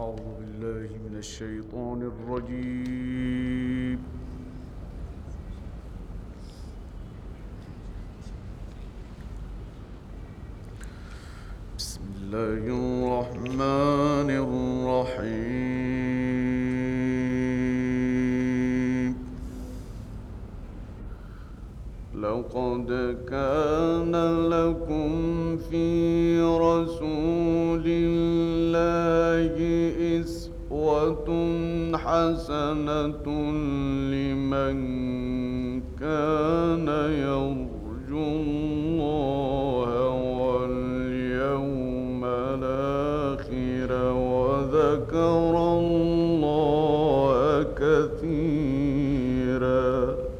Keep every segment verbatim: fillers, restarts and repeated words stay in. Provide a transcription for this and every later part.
أعوذ بالله من الشيطان الرجيم. بسم الله الرحمن الرحيم. لقد كان لكم في رسول الله أسوة حسنة لمن كان يرجو الله واليوم الآخر وذكر الله كثيرا.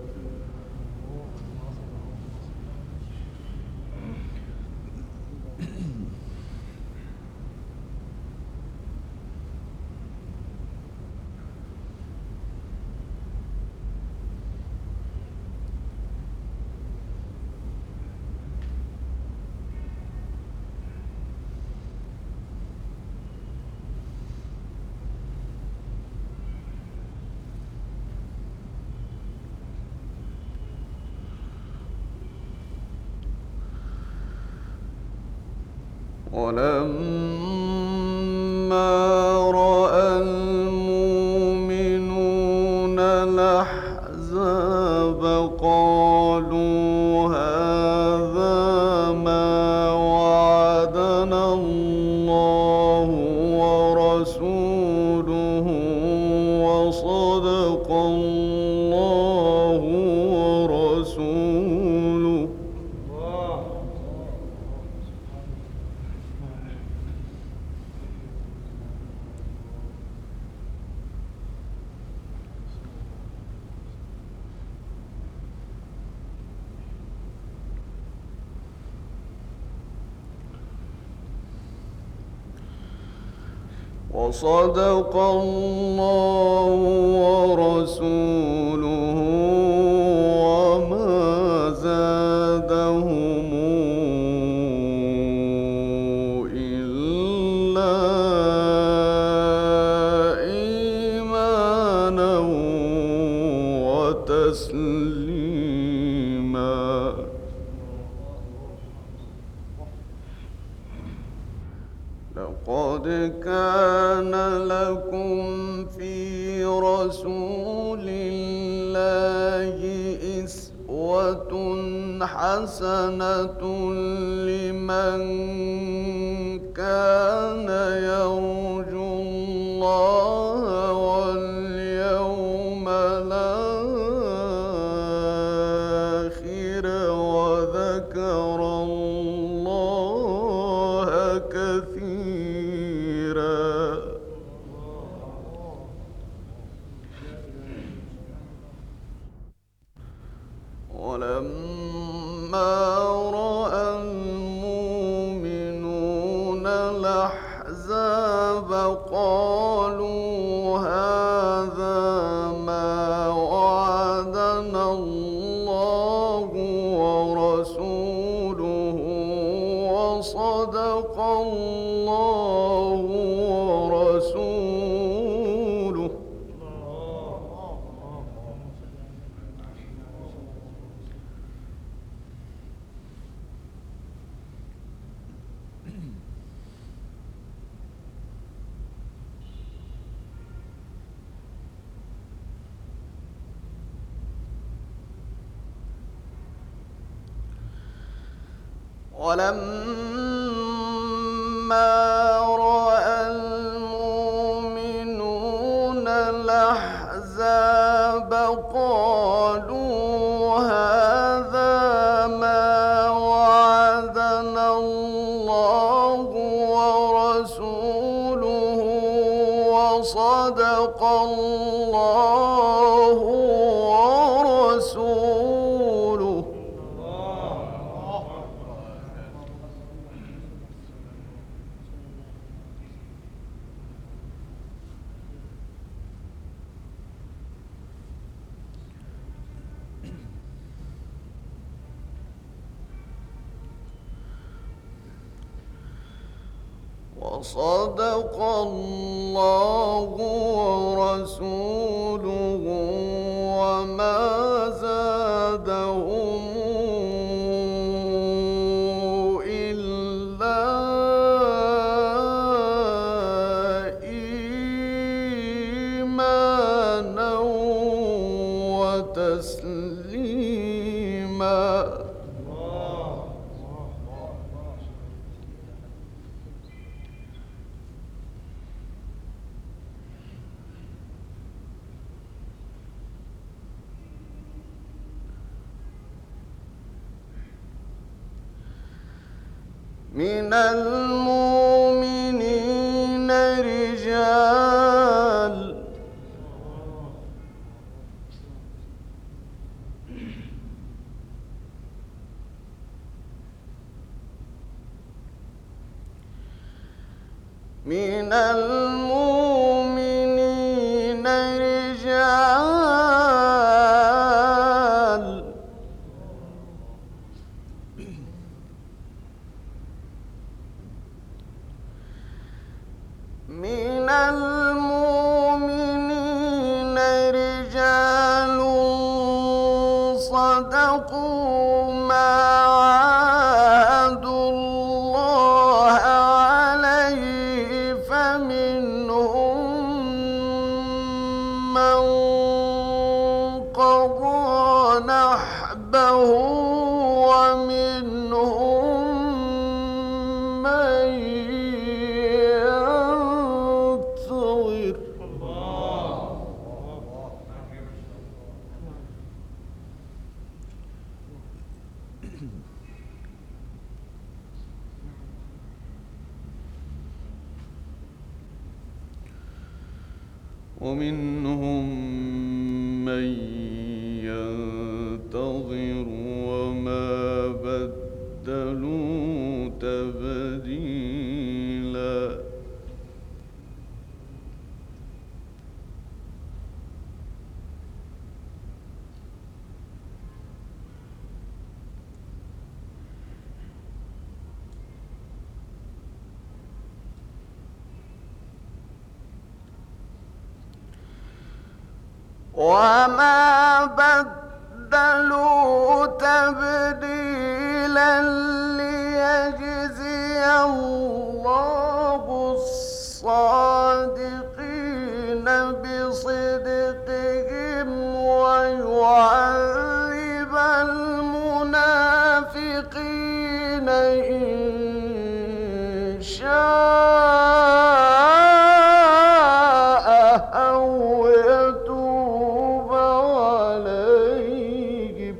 ولما رأى المؤمنون الأحزاب قالوا هذا ما وعدنا الله ورسوله وصدق الله ورسوله. وصدق الله ورسوله وما زادهم إلا إيمانا وتسليما. لقد كان لكم في رسول الله أسوة حسنة لمن كان يرجو الله واليوم الآخر وذكر الله كثيرا. ولما رأى المؤمنون الأحزاب قالوا هذا ما وعدنا الله ورسوله وصدق الله ورسوله. ولما رأى المؤمنون الأحزاب قالوا هذا ما وعدنا الله ورسوله وصدق الله ورسوله. وصدق الله ورسوله وما زادهم إلا إيمانا وتسليما. من المؤمنين رجال من المؤمنين رجال من المؤمنين رجال صدقوا ما عاهدوا الله عليه فمنهم من قضى نحبه ومنهم من ينتظر. ومنهم من ينتظر وما بدلوا تبديلا. وما بدلوا تبديلا ليجزي الله الصادقين بصدقهم ويعذب المنافقين إن شاء أو يتوب عليهم.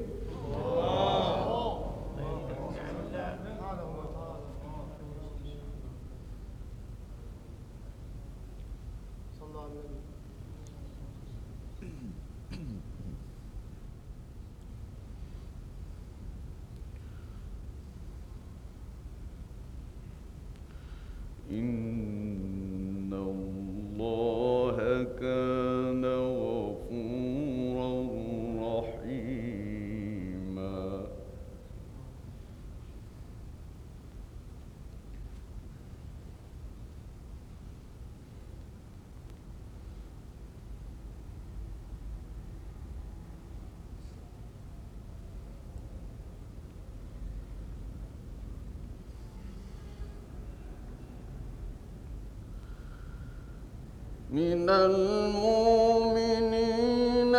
إن الله كان غفورا رحيما. من المؤمنين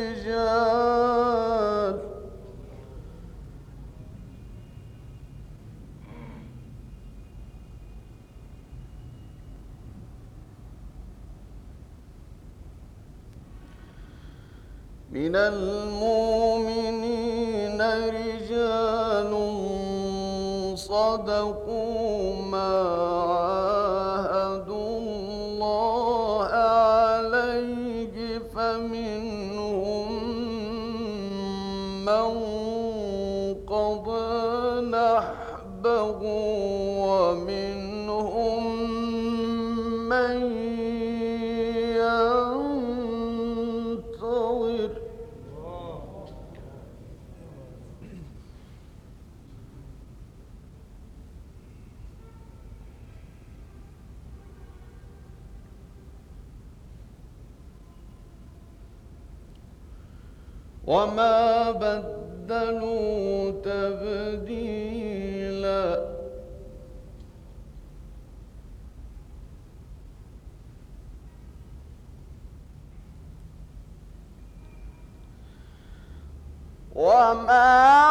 رجال من المؤمنين رجال صدقوا ما عاهدوا الله عليه فمنهم من قضى نحبه ومنهم من ينتظر. وما بدلوا تبديلا. وما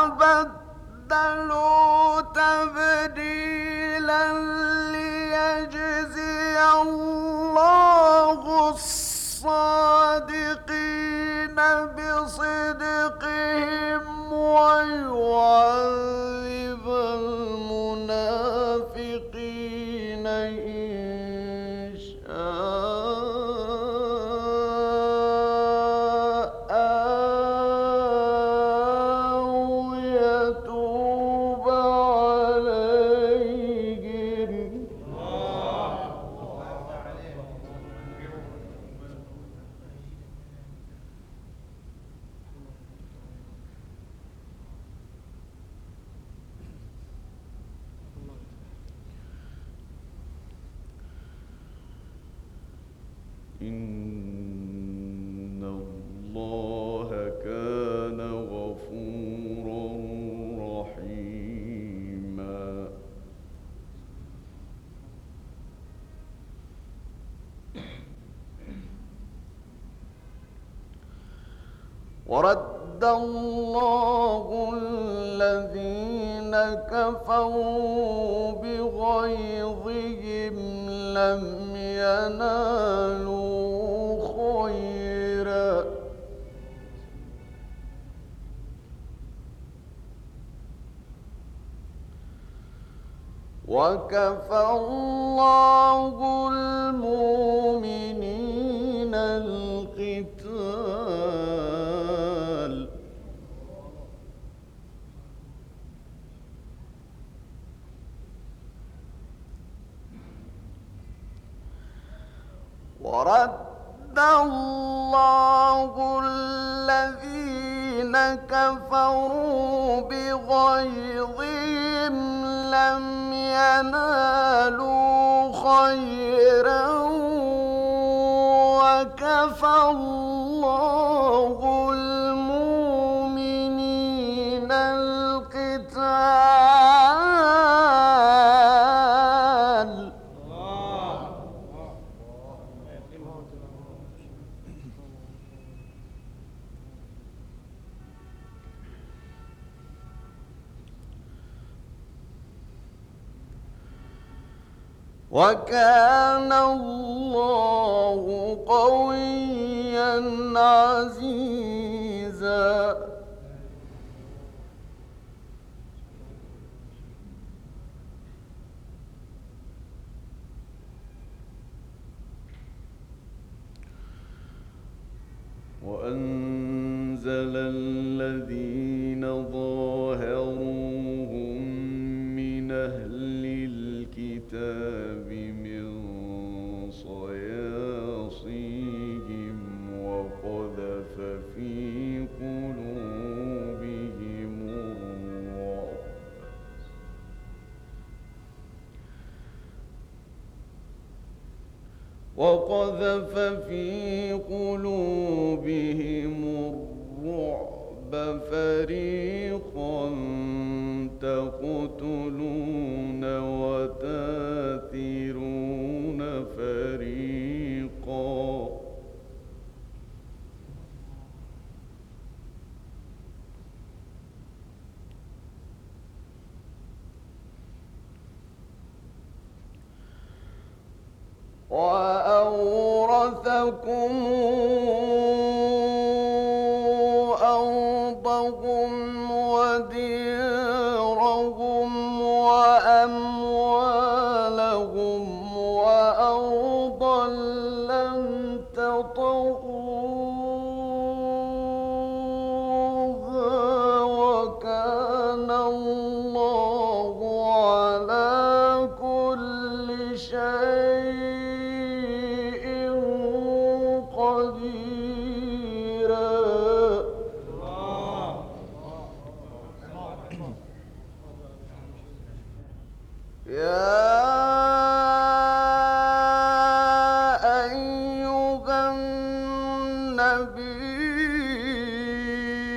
بدلوا تبديلا ليجزي الله الصادقين بصدقهم ويعذب المنافقين إن شاء أو يتوب عليهم. إن الله كان غفورا رحيما. ورد الله الذين كفروا بغيظهم لم ينالوا خيرا وكفى الله المؤمنين القتال. ورد الله الذين كفروا بغيظهم لم ينالوا خيرا وكفى الله المؤمنين القتال. وكان الله قويا عزيزا. وأنزل الذين ظاهروهم من أهل الكتاب من صياصيهم وقذف في قلوبهم الرعب وقذف في قلوبهم الرعب فريقا تقتلون وتاثرون فريقا. وأورثكم أرضهم وديارهم وأموالهم وأرضا لم تطئوها وكان الله على كل شيء النبي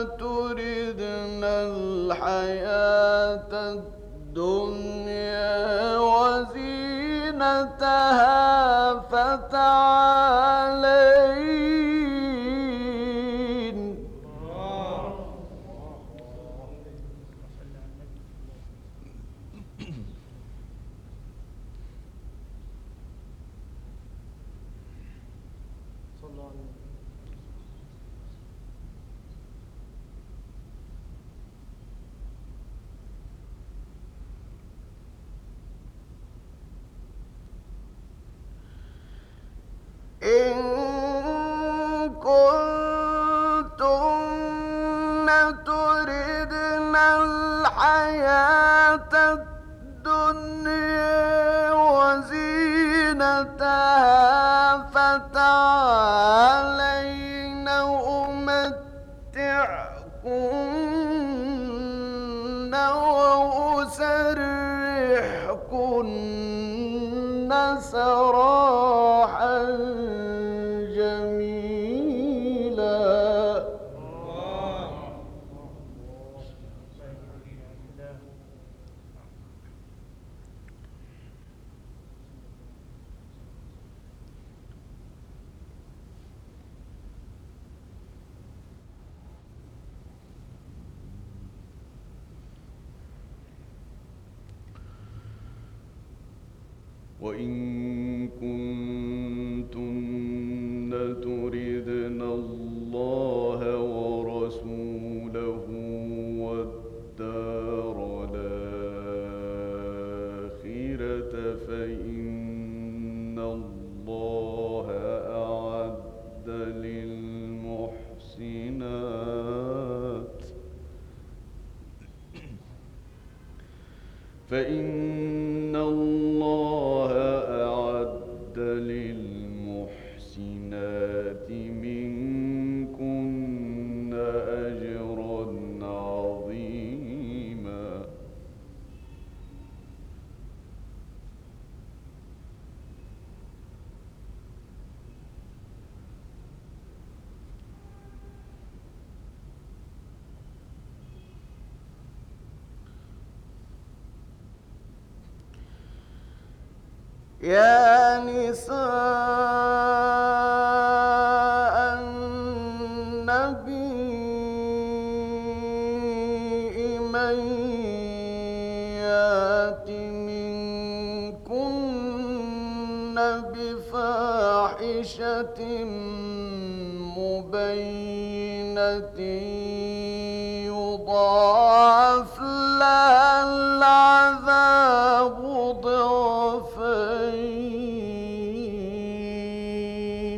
تردن الحياة الدنيا وزينتها فتعالين. إن كنتن تردن الحياة الدنيا وزينتها فتعالين أمتعكن وأسرحكن سراحا جميلا. وإن كنتن تردن الله ورسوله والدار الآخرة فإن الله أعد للمحسنات فإن الله أعد للمحسنات منكن أجرا عظيما. يا نساء النبي من يات منكن بفاحشة مبينة يضاعف لها العذاب ضعفين.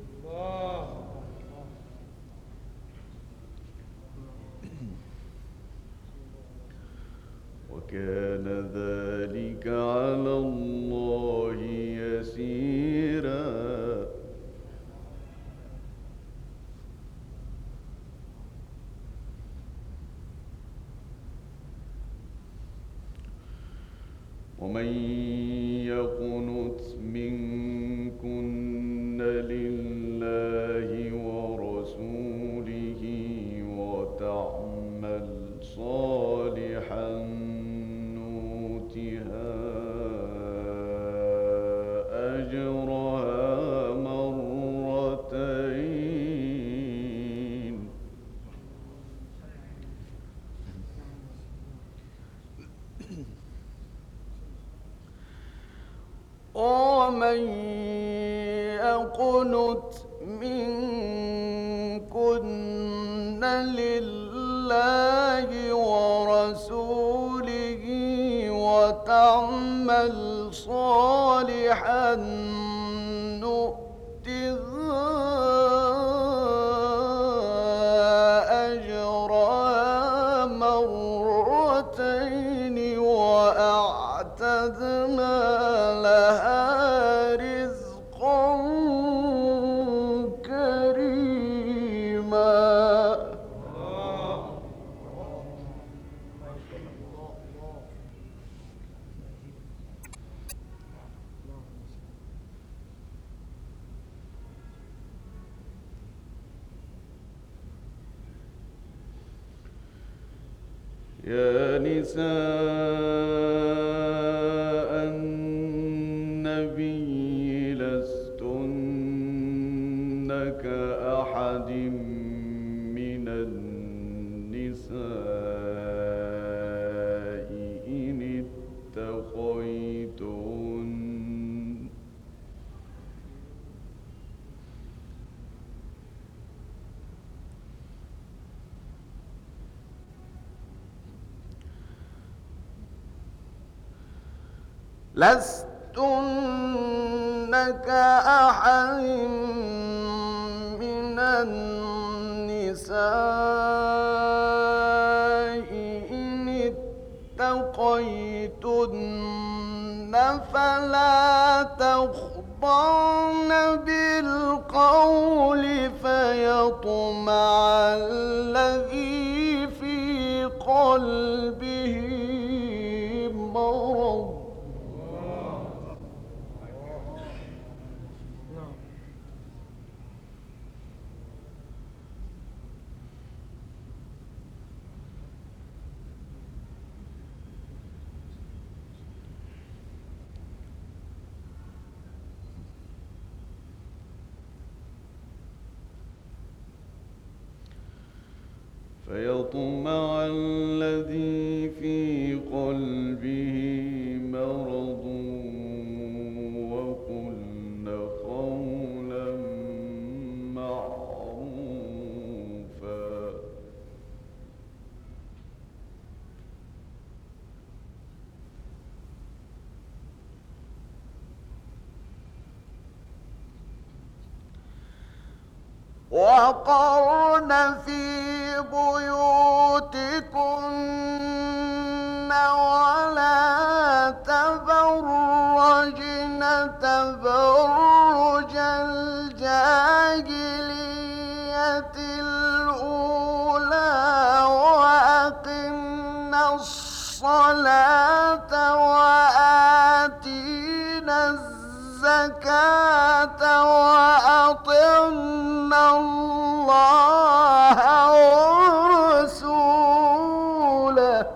وكان ذلك على الله يسيرا. ومن يقنت منكن لله ورسوله وتعمل صالحا نؤتها أجرها مرتين ومن يقنت منكن لله ورسوله وتعمل صالحا نؤتها أجرها مرتين وأعتدنا لها رزقا كريما. يا نساء النبي لستن كأحد من النساء إن اتقيتن لستن كأحد من النساء إن اتقيتن فلا تخضعن بالقول فيطمع الذي في قلبه مرض فيطمع الذي في قلبه مرض وقلن قولا معروفا وقرن في بيوتكن ولا تبرجن تبرج الجاهلية الأولى وأقمنا الصلاة وآتينا الزكاة وأطعنا الله ورسوله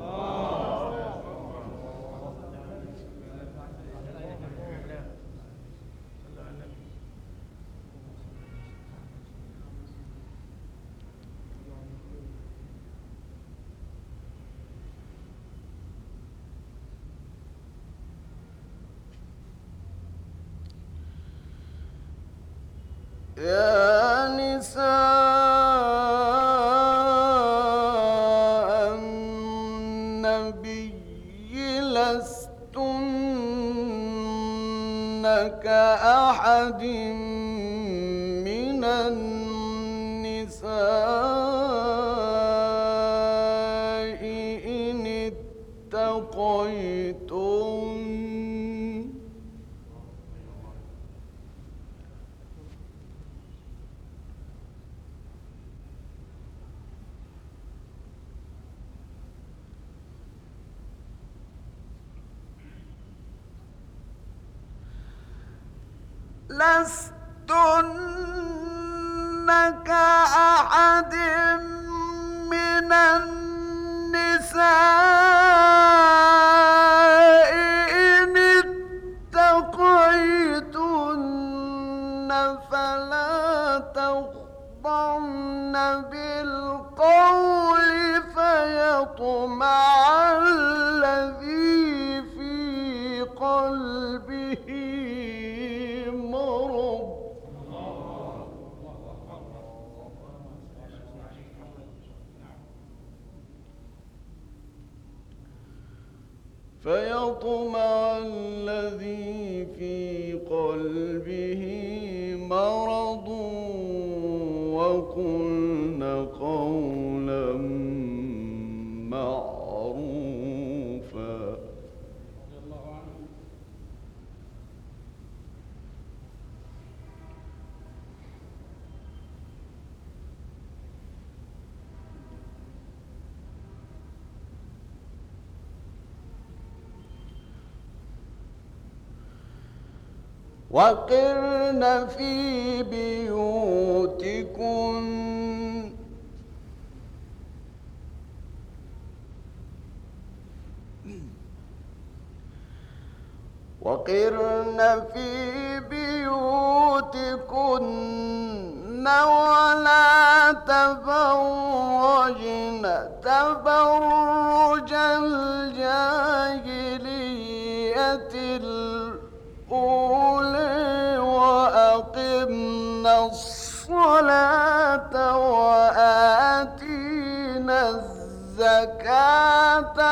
يا نساء النبي لستن كأحد من النساء إن اتقيتن لستن كأحد من النساء إن اتقيتن فلا تخضعن بالقول فيطمع الذي في قلبه مرض فيطمع الذي في قلبه مرض وقلن قولا معروفا وقرن في بيوتكن وقرن في بيوتكن ولا تبرجن تبرج الجاهلية الأولى وأقمنا الصلاة وآتينا الزكاة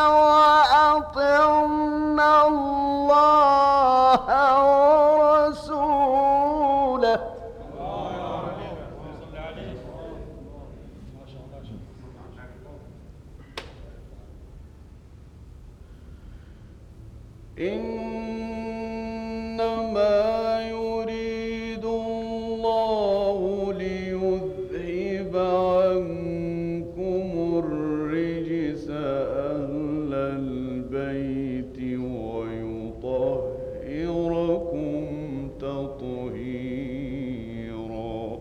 وأطعنا الله ورسوله. إنما يريد الله ليذهب عنكم الرجس أهل البيت ويطهركم تطهيرا.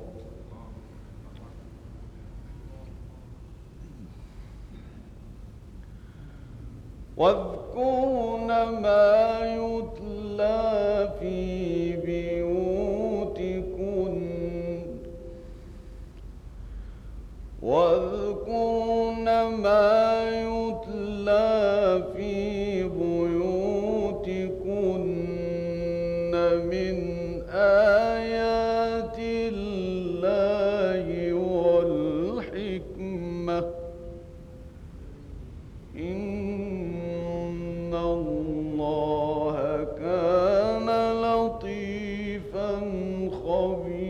واذكرن ما يتلى في بيوتكن واذكرن ما يتلى في بيوتكن من آيات الله والحكمة إن الله كان لطيفا خبيرا.